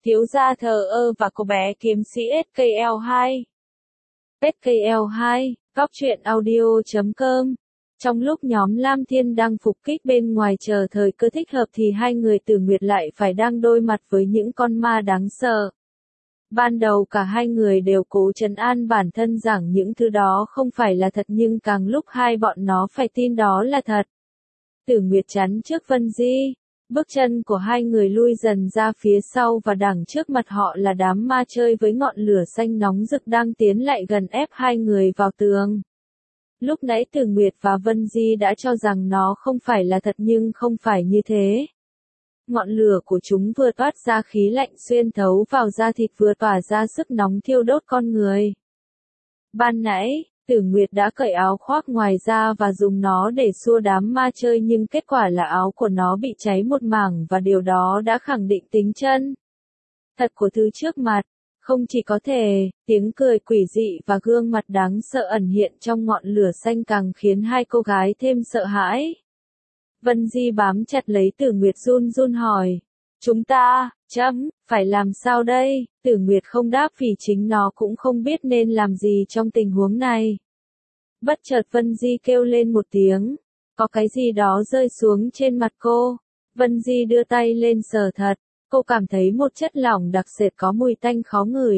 thiếu gia thờ ơ và cô bé kiếm sĩ SKL2. SKL2, góc truyện audio.com. Trong lúc nhóm Lam Thiên đang phục kích bên ngoài chờ thời cơ thích hợp thì hai người Tử Nguyệt lại phải đang đối mặt với những con ma đáng sợ. Ban đầu cả hai người đều cố trấn an bản thân rằng những thứ đó không phải là thật, nhưng càng lúc hai bọn nó phải tin đó là thật. Tử Nguyệt chắn trước Vân Di. Bước chân của hai người lui dần ra phía sau và đằng trước mặt họ là đám ma chơi với ngọn lửa xanh nóng rực đang tiến lại gần ép hai người vào tường. Lúc nãy Tử Nguyệt và Vân Di đã cho rằng nó không phải là thật, nhưng không phải như thế. Ngọn lửa của chúng vừa toát ra khí lạnh xuyên thấu vào da thịt vừa tỏa ra sức nóng thiêu đốt con người. Ban nãy, Tử Nguyệt đã cởi áo khoác ngoài ra và dùng nó để xua đám ma chơi, nhưng kết quả là áo của nó bị cháy một mảng và điều đó đã khẳng định tính chân thật của thứ trước mặt. Không chỉ có thể, tiếng cười quỷ dị và gương mặt đáng sợ ẩn hiện trong ngọn lửa xanh càng khiến hai cô gái thêm sợ hãi. Vân Di bám chặt lấy Tử Nguyệt run run hỏi. Chúng ta, phải làm sao đây? Tử Nguyệt không đáp vì chính nó cũng không biết nên làm gì trong tình huống này. Bất chợt Vân Di kêu lên một tiếng. Có cái gì đó rơi xuống trên mặt cô. Vân Di đưa tay lên sờ thật. Cô cảm thấy một chất lỏng đặc sệt có mùi tanh khó ngửi.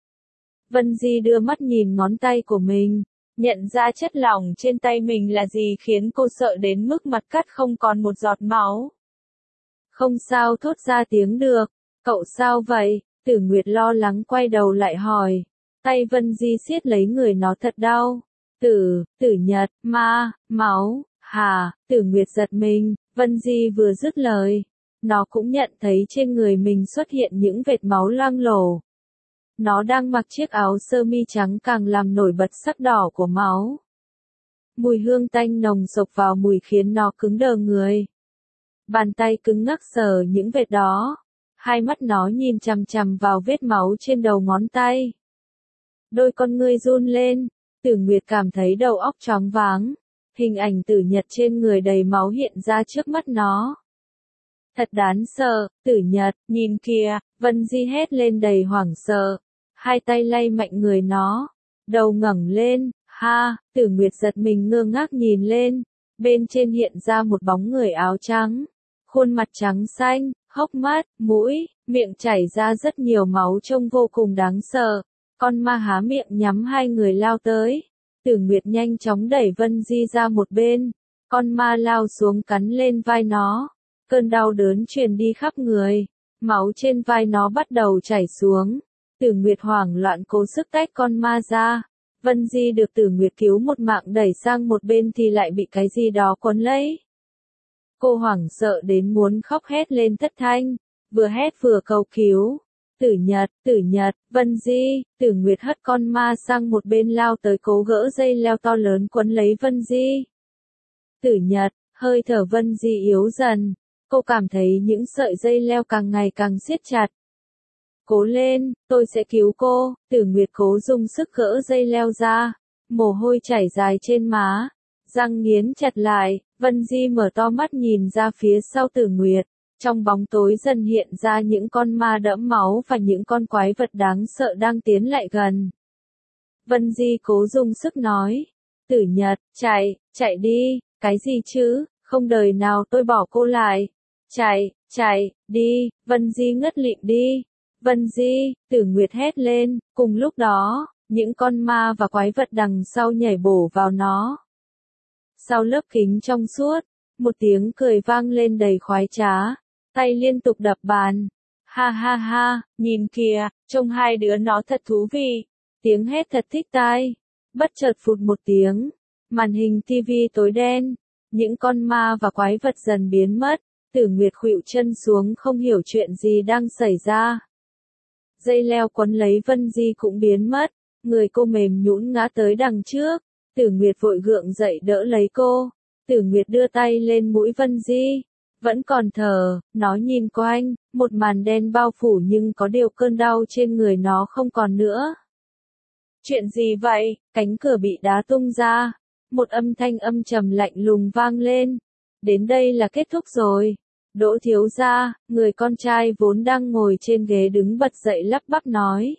Vân Di đưa mắt nhìn ngón tay của mình. Nhận ra chất lỏng trên tay mình là gì khiến cô sợ đến mức mặt cắt không còn một giọt máu. Không sao thốt ra tiếng được. Cậu sao vậy? Tử Nguyệt lo lắng quay đầu lại hỏi. Tay Vân Di siết lấy người nó thật đau. Tử Nhật, máu, Tử Nguyệt giật mình. Vân Di vừa dứt lời. Nó cũng nhận thấy trên người mình xuất hiện những vệt máu loang lổ. Nó đang mặc chiếc áo sơ mi trắng càng làm nổi bật sắc đỏ của máu. Mùi hương tanh nồng xộc vào mùi khiến nó cứng đờ người. Bàn tay cứng ngắc sờ những vệt đó. Hai mắt nó nhìn chằm chằm vào vết máu trên đầu ngón tay. Đôi con ngươi run lên. Tử Nguyệt cảm thấy đầu óc choáng váng. Hình ảnh Tử Nhật trên người đầy máu hiện ra trước mắt nó. Thật đáng sợ, Tử Nhật, nhìn kìa, Vân Di hét lên đầy hoảng sợ. Hai tay lay mạnh người nó. Đầu ngẩng lên, Tử Nguyệt giật mình ngơ ngác nhìn lên. Bên trên hiện ra một bóng người áo trắng. Khuôn mặt trắng xanh, hốc mắt, mũi, miệng chảy ra rất nhiều máu trông vô cùng đáng sợ. Con ma há miệng nhắm hai người lao tới. Tử Nguyệt nhanh chóng đẩy Vân Di ra một bên. Con ma lao xuống cắn lên vai nó. Cơn đau đớn truyền đi khắp người. Máu trên vai nó bắt đầu chảy xuống. Tử Nguyệt hoảng loạn cố sức tách con ma ra. Vân Di được Tử Nguyệt cứu một mạng đẩy sang một bên thì lại bị cái gì đó quấn lấy. Cô hoảng sợ đến muốn khóc hét lên thất thanh. Vừa hét vừa cầu cứu. Tử Nhật, Vân Di. Tử Nguyệt hất con ma sang một bên lao tới cố gỡ dây leo to lớn quấn lấy Vân Di. Tử Nhật, hơi thở Vân Di yếu dần. Cô cảm thấy những sợi dây leo càng ngày càng siết chặt. Cố lên, tôi sẽ cứu cô. Tử Nguyệt cố dùng sức gỡ dây leo ra. Mồ hôi chảy dài trên má. Răng nghiến chặt lại. Vân Di mở to mắt nhìn ra phía sau Tử Nguyệt. Trong bóng tối dần hiện ra những con ma đẫm máu và những con quái vật đáng sợ đang tiến lại gần. Vân Di cố dùng sức nói. Tử Nhật, chạy đi. Cái gì chứ, không đời nào tôi bỏ cô lại. Chạy, đi. Vân Di ngất lịm đi. Vân Di, Tử Nguyệt hét lên. Cùng lúc đó, những con ma và quái vật đằng sau nhảy bổ vào nó. Sau lớp kính trong suốt, một tiếng cười vang lên đầy khoái trá. Tay liên tục đập bàn. Ha, nhìn kìa, trông hai đứa nó thật thú vị. Tiếng hét thật thích tai. Bất chợt phụt một tiếng. Màn hình TV tối đen. Những con ma và quái vật dần biến mất. Tử Nguyệt khuỵu chân xuống không hiểu chuyện gì đang xảy ra. Dây leo quấn lấy Vân Di cũng biến mất. Người cô mềm nhũn ngã tới đằng trước. Tử Nguyệt vội gượng dậy đỡ lấy cô. Tử Nguyệt đưa tay lên mũi Vân Di. Vẫn còn thở, nó nhìn quanh, một màn đen bao phủ nhưng có điều cơn đau trên người nó không còn nữa. Chuyện gì vậy? Cánh cửa bị đá tung ra. Một âm thanh âm trầm lạnh lùng vang lên. Đến đây là kết thúc rồi. Đỗ thiếu gia, người con trai vốn đang ngồi trên ghế đứng bật dậy lắp bắp nói.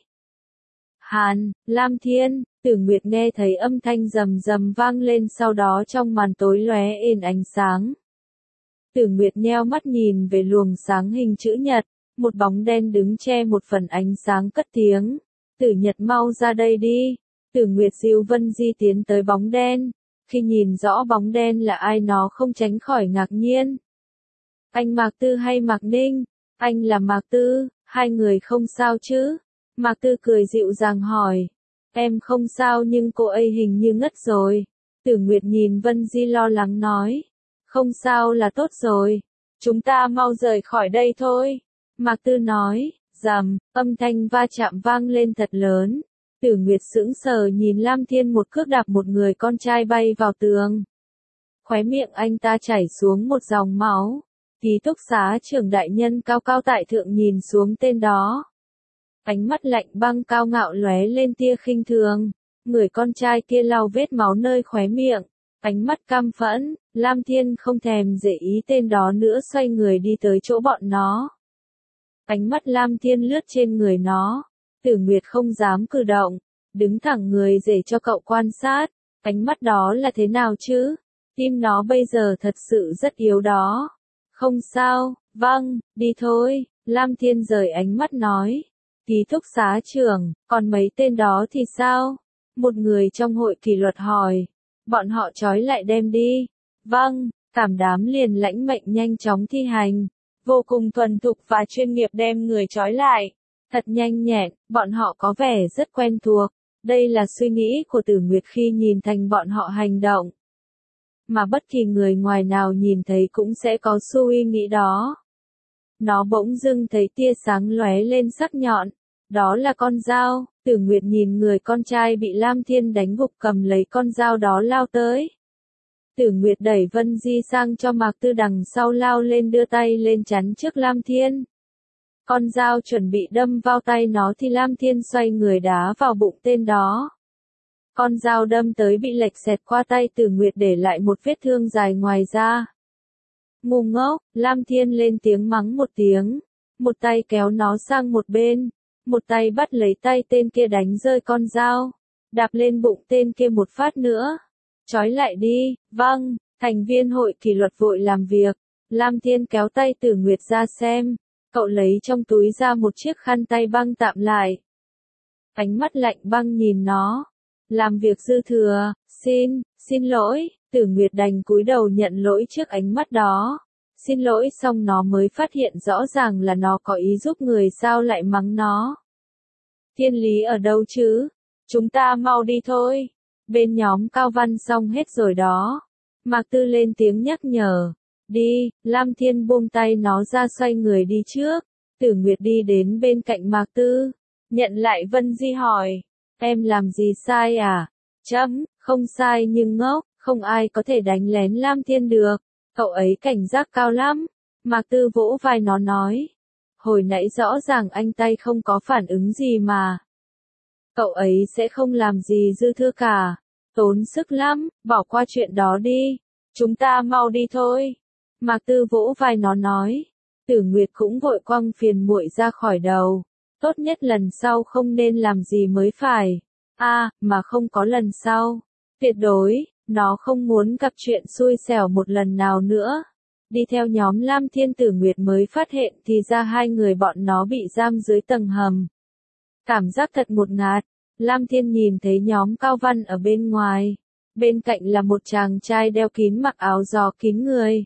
Hàn, Lam Thiên, Tử Nguyệt nghe thấy âm thanh rầm rầm vang lên, sau đó trong màn tối lóe lên ánh sáng. Tử Nguyệt nheo mắt nhìn về luồng sáng hình chữ nhật, một bóng đen đứng che một phần ánh sáng cất tiếng. Tử Nhật mau ra đây đi. Tử Nguyệt dìu Vân Di tiến tới bóng đen. Khi nhìn rõ bóng đen là ai nó không tránh khỏi ngạc nhiên. Anh Mạc Tư hay Mạc Ninh? Anh là Mạc Tư, hai người không sao chứ? Mạc Tư cười dịu dàng hỏi. Em không sao nhưng cô ấy hình như ngất rồi. Tử Nguyệt nhìn Vân Di lo lắng nói. Không sao là tốt rồi. Chúng ta mau rời khỏi đây thôi. Mạc Tư nói. Rầm, âm thanh va chạm vang lên thật lớn. Tử Nguyệt sững sờ nhìn Lam Thiên một cước đạp một người con trai bay vào tường. Khóe miệng anh ta chảy xuống một dòng máu. Ký túc xá trưởng đại nhân cao cao tại thượng nhìn xuống tên đó. Ánh mắt lạnh băng cao ngạo lóe lên tia khinh thường. Người con trai kia lau vết máu nơi khóe miệng. Ánh mắt căm phẫn, Lam Thiên không thèm để ý tên đó nữa, xoay người đi tới chỗ bọn nó. Ánh mắt Lam Thiên lướt trên người nó. Tử Nguyệt không dám cử động, đứng thẳng người để cho cậu quan sát. Ánh mắt đó là thế nào chứ? Tim nó bây giờ thật sự rất yếu đó. Không sao, vâng, đi thôi. Lam Thiên rời ánh mắt nói. Ký túc xá trưởng, còn mấy tên đó thì sao? Một người trong hội kỷ luật hỏi. Bọn họ trói lại đem đi. Vâng, cảm đám liền lãnh mệnh nhanh chóng thi hành. Vô cùng thuần thục và chuyên nghiệp đem người trói lại. Thật nhanh nhẹn, bọn họ có vẻ rất quen thuộc. Đây là suy nghĩ của Tử Nguyệt khi nhìn thành bọn họ hành động. Mà bất kỳ người ngoài nào nhìn thấy cũng sẽ có suy nghĩ đó. Nó bỗng dưng thấy tia sáng lóe lên sắc nhọn. Đó là con dao. Tử Nguyệt nhìn người con trai bị Lam Thiên đánh gục cầm lấy con dao đó lao tới. Tử Nguyệt đẩy Vân Di sang cho Mạc Tư đằng sau lao lên, đưa tay lên chắn trước Lam Thiên. Con dao chuẩn bị đâm vào tay nó thì Lam Thiên xoay người đá vào bụng tên đó. Con dao đâm tới bị lệch xẹt qua tay Tử Nguyệt để lại một vết thương dài ngoài da. Ngu ngốc, Lam Thiên lên tiếng mắng một tiếng. Một tay kéo nó sang một bên. Một tay bắt lấy tay tên kia đánh rơi con dao. Đạp lên bụng tên kia một phát nữa. Trói lại đi, vâng, thành viên hội kỷ luật vội làm việc. Lam Thiên kéo tay Tử Nguyệt ra xem. Cậu lấy trong túi ra một chiếc khăn tay băng tạm lại. Ánh mắt lạnh băng nhìn nó. Làm việc dư thừa, xin lỗi, Tử Nguyệt đành cúi đầu nhận lỗi trước ánh mắt đó. Xin lỗi xong nó mới phát hiện rõ ràng là nó có ý giúp người, sao lại mắng nó. Thiên lý ở đâu chứ? Chúng ta mau đi thôi. Bên nhóm Cao Văn xong hết rồi đó. Mạc Tư lên tiếng nhắc nhở. Đi, Lam Thiên buông tay nó ra xoay người đi trước. Tử Nguyệt đi đến bên cạnh Mạc Tư. Nhận lại Vân Di hỏi. Em làm gì sai à? Không sai nhưng ngốc, không ai có thể đánh lén Lam Thiên được. Cậu ấy cảnh giác cao lắm. Mạc Tư vỗ vai nó nói. Hồi nãy rõ ràng anh tay không có phản ứng gì mà. Cậu ấy sẽ không làm gì dư thừa cả. Tốn sức lắm, bỏ qua chuyện đó đi. Chúng ta mau đi thôi. Mạc Tư vỗ vai nó nói. Tử Nguyệt cũng vội quăng phiền muội ra khỏi đầu. Tốt nhất lần sau không nên làm gì mới phải. Mà không có lần sau. Tuyệt đối, nó không muốn gặp chuyện xui xẻo một lần nào nữa. Đi theo nhóm Lam Thiên, Tử Nguyệt mới phát hiện thì ra hai người bọn nó bị giam dưới tầng hầm. Cảm giác thật ngột ngạt. Lam Thiên nhìn thấy nhóm Cao Văn ở bên ngoài. Bên cạnh là một chàng trai đeo kín mặc áo gió kín người.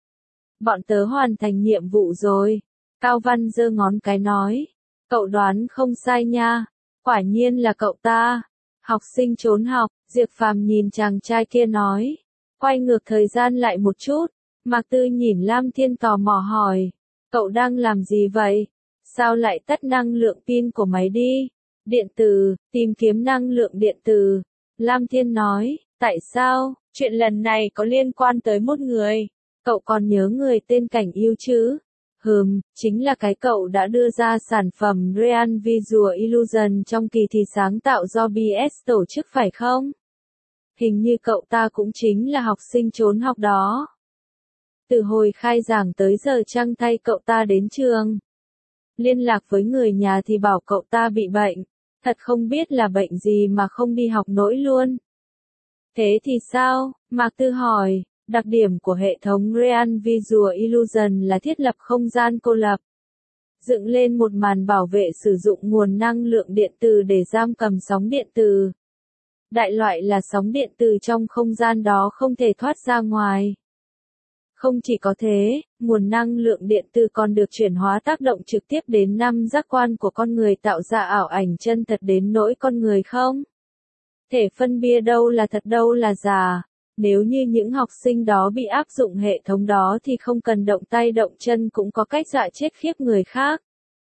Bọn tớ hoàn thành nhiệm vụ rồi. Cao Văn giơ ngón cái nói. Cậu đoán không sai nha. Quả nhiên là cậu ta. Học sinh trốn học, Diệp Phàm nhìn chàng trai kia nói. Quay ngược thời gian lại một chút. Mạc Tư nhìn Lam Thiên tò mò hỏi. Cậu đang làm gì vậy? Sao lại tắt năng lượng pin của máy đi? Điện tử, tìm kiếm năng lượng điện tử. Lam Thiên nói. Tại sao? Chuyện lần này có liên quan tới một người. Cậu còn nhớ người tên Cảnh Yêu chứ? Chính là cái cậu đã đưa ra sản phẩm Real Visual Illusion trong kỳ thi sáng tạo do BS tổ chức phải không? Hình như cậu ta cũng chính là học sinh trốn học đó. Từ hồi khai giảng tới giờ Trăng thay cậu ta đến trường. Liên lạc với người nhà thì bảo cậu ta bị bệnh. Thật không biết là bệnh gì mà không đi học nổi luôn. Thế thì sao? Mạc Tư hỏi. Đặc điểm của hệ thống Real Visual Illusion là thiết lập không gian cô lập. Dựng lên một màn bảo vệ sử dụng nguồn năng lượng điện từ để giam cầm sóng điện từ. Đại loại là sóng điện từ trong không gian đó không thể thoát ra ngoài. Không chỉ có thế, nguồn năng lượng điện từ còn được chuyển hóa tác động trực tiếp đến năm giác quan của con người tạo ra ảo ảnh chân thật đến nỗi con người không thể phân biệt đâu là thật đâu là giả. Nếu như những học sinh đó bị áp dụng hệ thống đó thì không cần động tay động chân cũng có cách dọa chết khiếp người khác.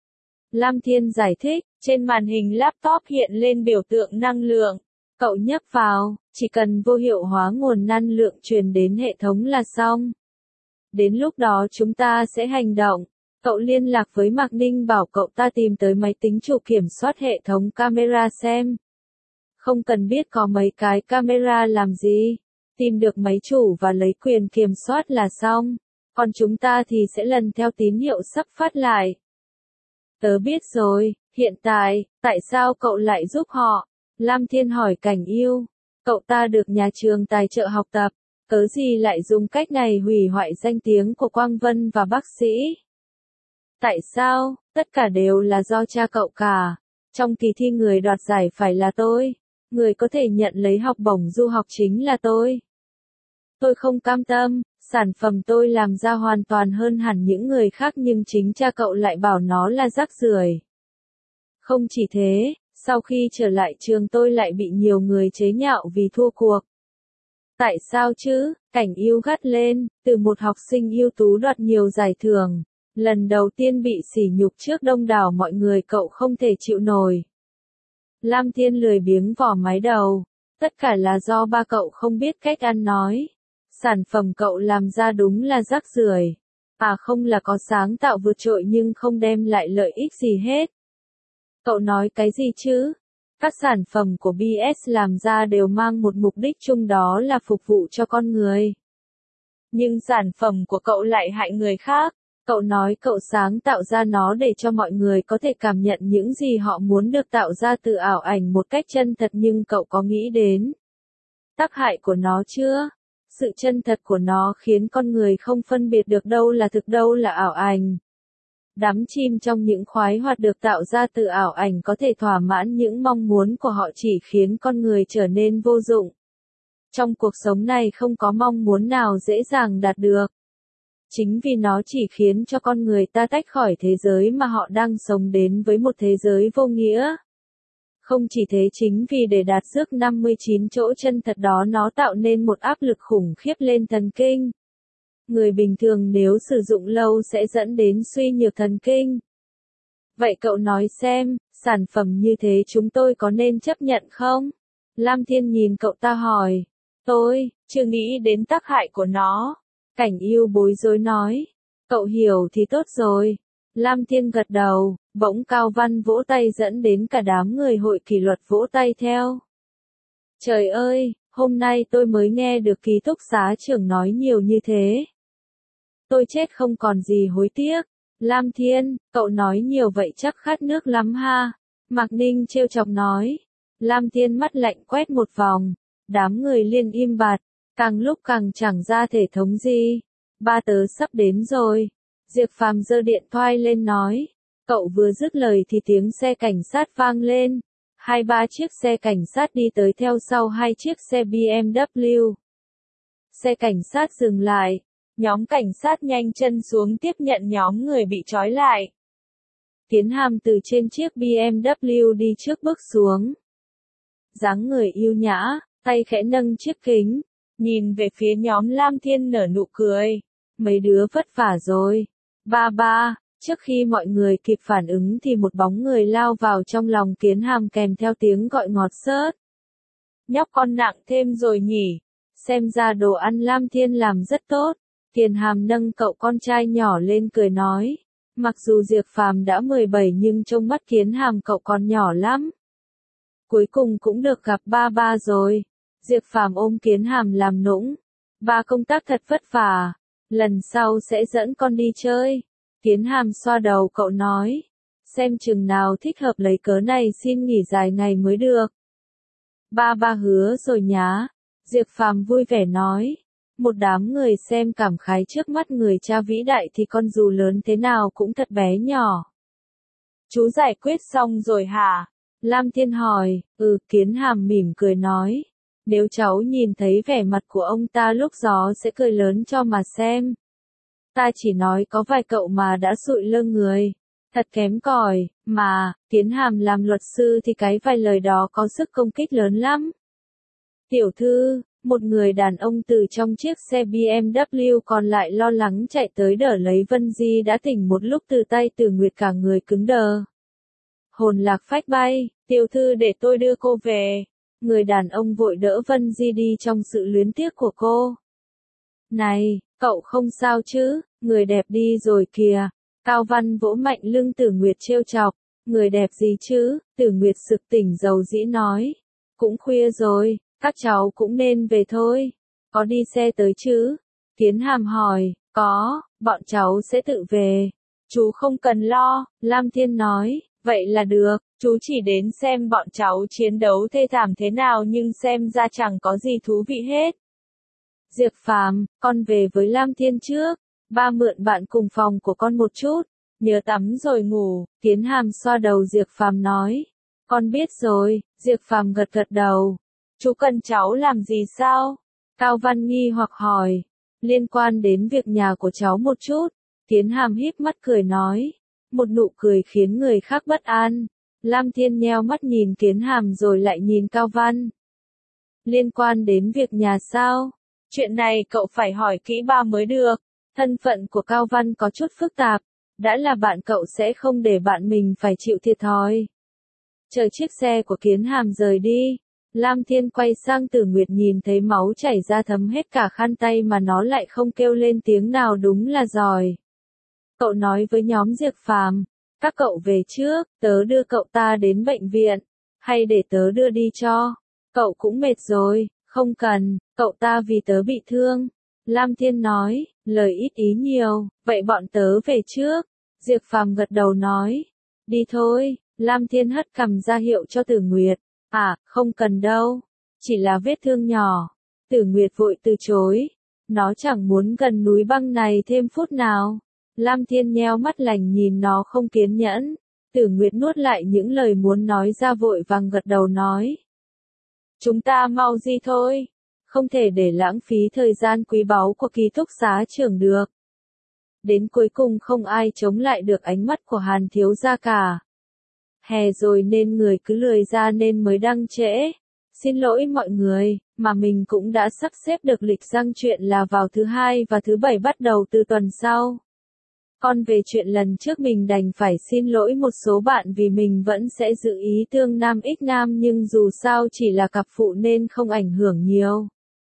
Lam Thiên giải thích, trên màn hình laptop hiện lên biểu tượng năng lượng. Cậu nhấp vào, chỉ cần vô hiệu hóa nguồn năng lượng truyền đến hệ thống là xong. Đến lúc đó chúng ta sẽ hành động. Cậu liên lạc với Mạc Ninh bảo cậu ta tìm tới máy tính chủ kiểm soát hệ thống camera xem. Không cần biết có mấy cái camera làm gì. Tìm được máy chủ và lấy quyền kiểm soát là xong. Còn chúng ta thì sẽ lần theo tín hiệu sắp phát lại. Tớ biết rồi, hiện tại, tại sao cậu lại giúp họ? Lam Thiên hỏi Cảnh Yêu. Cậu ta được nhà trường tài trợ học tập. Cớ gì lại dùng cách này hủy hoại danh tiếng của Quang Vân và bác sĩ? Tại sao? Tất cả đều là do cha cậu cả. Trong kỳ thi người đoạt giải phải là tôi. Người có thể nhận lấy học bổng du học chính là tôi. Tôi không cam tâm, sản phẩm tôi làm ra hoàn toàn hơn hẳn những người khác nhưng chính cha cậu lại bảo nó là rác rưởi. Không chỉ thế, sau khi trở lại trường tôi lại bị nhiều người chế nhạo vì thua cuộc. Tại sao chứ? Cảnh Yêu gắt lên, từ một học sinh ưu tú đoạt nhiều giải thưởng, lần đầu tiên bị sỉ nhục trước đông đảo mọi người cậu không thể chịu nổi. Lam Thiên lười biếng vò mái đầu, tất cả là do ba cậu không biết cách ăn nói. Sản phẩm cậu làm ra đúng là rác rưởi. À không là có sáng tạo vượt trội nhưng không đem lại lợi ích gì hết. Cậu nói cái gì chứ? Các sản phẩm của BS làm ra đều mang một mục đích chung đó là phục vụ cho con người. Nhưng sản phẩm của cậu lại hại người khác. Cậu nói cậu sáng tạo ra nó để cho mọi người có thể cảm nhận những gì họ muốn được tạo ra từ ảo ảnh một cách chân thật nhưng cậu có nghĩ đến tác hại của nó chưa? Sự chân thật của nó khiến con người không phân biệt được đâu là thực đâu là ảo ảnh. Đắm chìm trong những khoái hoạt được tạo ra từ ảo ảnh có thể thỏa mãn những mong muốn của họ chỉ khiến con người trở nên vô dụng. Trong cuộc sống này không có mong muốn nào dễ dàng đạt được. Chính vì nó chỉ khiến cho con người ta tách khỏi thế giới mà họ đang sống đến với một thế giới vô nghĩa. Không chỉ thế chính vì để đạt rước 59 chỗ chân thật đó nó tạo nên một áp lực khủng khiếp lên thần kinh. Người bình thường nếu sử dụng lâu sẽ dẫn đến suy nhược thần kinh. Vậy cậu nói xem, sản phẩm như thế chúng tôi có nên chấp nhận không? Lam Thiên nhìn cậu ta hỏi. Tôi, chưa nghĩ đến tác hại của nó. Cảnh Yêu bối rối nói. Cậu hiểu thì tốt rồi. Lam Thiên gật đầu, bỗng Cao Văn vỗ tay dẫn đến cả đám người hội kỷ luật vỗ tay theo. Trời ơi, hôm nay tôi mới nghe được ký túc xá trưởng nói nhiều như thế. Tôi chết không còn gì hối tiếc. Lam Thiên, cậu nói nhiều vậy chắc khát nước lắm ha. Mạc Ninh trêu chọc nói. Lam Thiên mắt lạnh quét một vòng. Đám người liền im bặt. Càng lúc càng chẳng ra thể thống gì. Ba tớ sắp đến rồi. Diệp Phàm giơ điện thoại lên nói. Cậu vừa dứt lời thì tiếng xe cảnh sát vang lên. 2-3 chiếc xe cảnh sát đi tới theo sau 2 chiếc xe BMW. Xe cảnh sát dừng lại. Nhóm cảnh sát nhanh chân xuống tiếp nhận nhóm người bị trói lại. Kiến Hàm từ trên chiếc BMW đi trước bước xuống. Dáng người yêu nhã, tay khẽ nâng chiếc kính. Nhìn về phía nhóm Lam Thiên nở nụ cười. Mấy đứa vất vả rồi. Ba, trước khi mọi người kịp phản ứng thì một bóng người lao vào trong lòng Kiến Hàm kèm theo tiếng gọi ngọt xớt. Nhóc con nặng thêm rồi nhỉ. Xem ra đồ ăn Lam Thiên làm rất tốt. Kiến Hàm nâng cậu con trai nhỏ lên cười nói. Mặc dù Diệp Phàm đã 17 nhưng trong mắt Kiến Hàm cậu còn nhỏ lắm. Cuối cùng cũng được gặp ba rồi. Diệp Phàm ôm Kiến Hàm làm nũng. Ba công tác thật vất vả. Lần sau sẽ dẫn con đi chơi. Kiến Hàm xoa đầu cậu nói. Xem chừng nào thích hợp lấy cớ này xin nghỉ dài ngày mới được. Ba hứa rồi nhá. Diệp Phàm vui vẻ nói. Một đám người xem cảm khái trước mắt người cha vĩ đại thì con dù lớn thế nào cũng thật bé nhỏ. Chú giải quyết xong rồi hả? Lam Thiên hỏi. Kiến Hàm mỉm cười nói. Nếu cháu nhìn thấy vẻ mặt của ông ta lúc gió sẽ cười lớn cho mà xem. Ta chỉ nói có vài cậu mà đã sụi lơ người. Thật kém cỏi, mà, Kiến Hàm làm luật sư thì cái vài lời đó có sức công kích lớn lắm. Tiểu thư, một người đàn ông từ trong chiếc xe BMW còn lại lo lắng chạy tới đỡ lấy Vân Di đã tỉnh một lúc từ tay Từ Nguyệt cả người cứng đờ. Hồn lạc phách bay, tiểu thư để tôi đưa cô về. Người đàn ông vội đỡ Vân Di đi trong sự luyến tiếc của cô. Này, cậu không sao chứ, người đẹp đi rồi kìa. Cao Văn vỗ mạnh lưng Tử Nguyệt trêu chọc. Người đẹp gì chứ, Tử Nguyệt sực tỉnh dầu dĩ nói. Cũng khuya rồi, các cháu cũng nên về thôi. Có đi xe tới chứ? Kiến Hàm hỏi. Có, bọn cháu sẽ tự về. Chú không cần lo, Lam Thiên nói. Vậy là được, chú chỉ đến xem bọn cháu chiến đấu thê thảm thế nào nhưng xem ra chẳng có gì thú vị hết. Diệp Phàm, con về với Lam Thiên trước. Ba mượn bạn cùng phòng của con một chút. Nhớ tắm rồi ngủ. Kiến Hàm xoa đầu Diệp Phàm nói. Con biết rồi. Diệp Phàm gật gật đầu. Chú cần cháu làm gì sao? Cao Văn nghi hoặc hỏi. Liên quan đến việc nhà của cháu một chút. Kiến Hàm híp mắt cười nói. Một nụ cười khiến người khác bất an. Lam Thiên nheo mắt nhìn Kiến Hàm rồi lại nhìn Cao Văn. Liên quan đến việc nhà sao? Chuyện này cậu phải hỏi kỹ ba mới được. Thân phận của Cao Văn có chút phức tạp. Đã là bạn cậu sẽ không để bạn mình phải chịu thiệt thòi. Chờ chiếc xe của Kiến Hàm rời đi. Lam Thiên quay sang Tử Nguyệt nhìn thấy máu chảy ra thấm hết cả khăn tay mà nó lại không kêu lên tiếng nào, đúng là giỏi. Cậu nói với nhóm Diệp Phàm, các cậu về trước, tớ đưa cậu ta đến bệnh viện, hay để tớ đưa đi cho? Cậu cũng mệt rồi, không cần, cậu ta vì tớ bị thương. Lam Thiên nói, lời ít ý nhiều, vậy bọn tớ về trước. Diệp Phàm gật đầu nói, đi thôi. Lam Thiên hất cằm ra hiệu cho Tử Nguyệt. Không cần đâu, chỉ là vết thương nhỏ. Tử Nguyệt vội từ chối, nó chẳng muốn gần núi băng này thêm phút nào. Lam Thiên nheo mắt lành nhìn nó không kiên nhẫn. Tử Nguyệt nuốt lại những lời muốn nói ra vội vàng gật đầu nói. Chúng ta mau đi thôi, không thể để lãng phí thời gian quý báu của ký túc xá trưởng được. Đến cuối cùng không ai chống lại được ánh mắt của Hàn thiếu gia cả. Hè rồi nên người cứ lười ra nên mới đăng trễ. Xin lỗi mọi người, mà mình cũng đã sắp xếp được lịch đăng chuyện là vào thứ Hai và thứ Bảy bắt đầu từ tuần sau. Còn về chuyện lần trước mình đành phải xin lỗi một số bạn vì mình vẫn sẽ giữ ý tương nam ích nam, nhưng dù sao chỉ là cặp phụ nên không ảnh hưởng nhiều.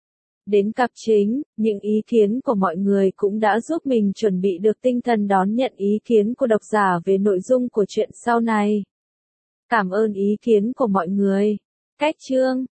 Đến cặp chính, những ý kiến của mọi người cũng đã giúp mình chuẩn bị được tinh thần đón nhận ý kiến của độc giả về nội dung của chuyện sau này. Cảm ơn ý kiến của mọi người. Cách chương